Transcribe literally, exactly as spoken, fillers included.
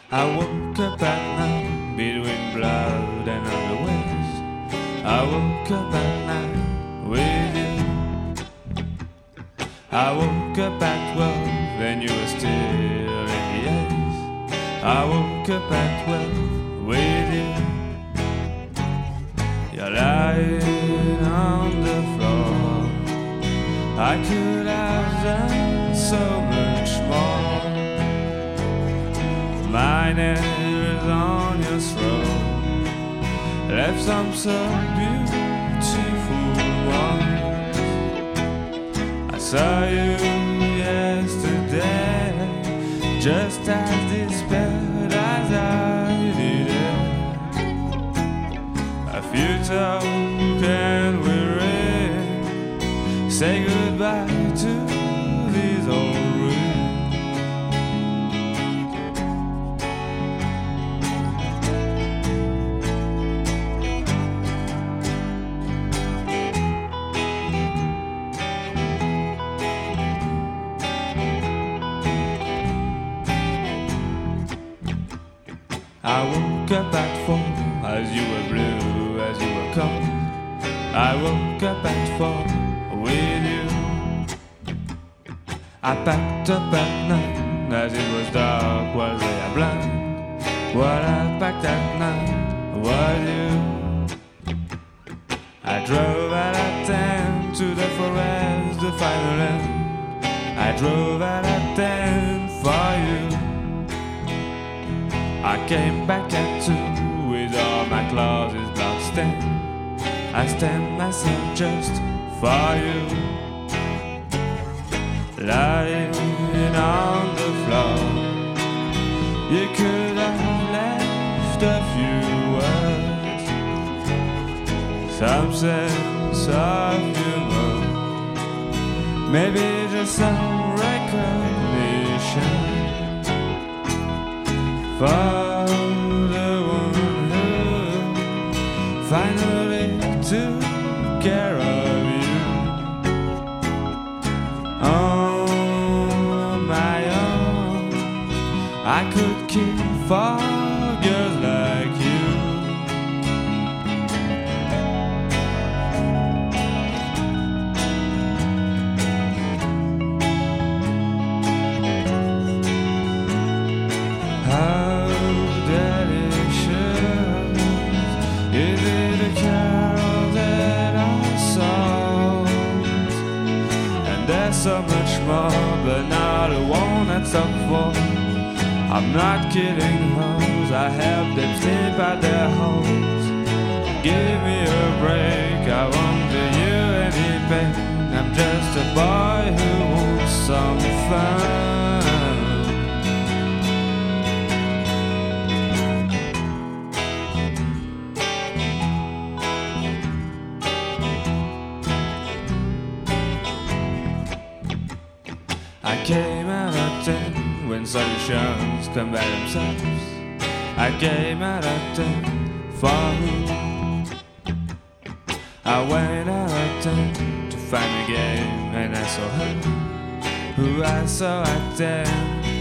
I woke up at night between blood and underwears. I woke up at night with you. I woke up at twelve and you were still in the A's. I woke up at twelve with you. You're lying on the floor. I could have done so much more. My head is on your throat. Left some so beautiful ones. I saw you yesterday, just as desperate as I needed. A futile can we ring, say goodbye to these old ruins. I woke up at four, as you were blue, as you were cold. I woke up at four with you. I packed up at night, as it was dark, was I blind? What I packed at night was you. I drove out at ten to the forest to find the land. I drove out at ten for you. I came back at two with all my clothes bloodstained. I stand myself just for you. Lying on the floor, you could have left a few words, some sense of humor, maybe just some recognition for the one who finally took care of you. On my own, I could keep for girls like you. How delicious is it a carol that I songs? And there's so much more, but not the one that's up for. I'm not kidding, hoes, I help them snip out their holes. Give me a break, I won't do you any pain. I'm just a boy who wants some fun. I came out at ten when solutions come by themselves. I came out at ten for who? I went out at ten to find a game, and I saw her who I saw at ten.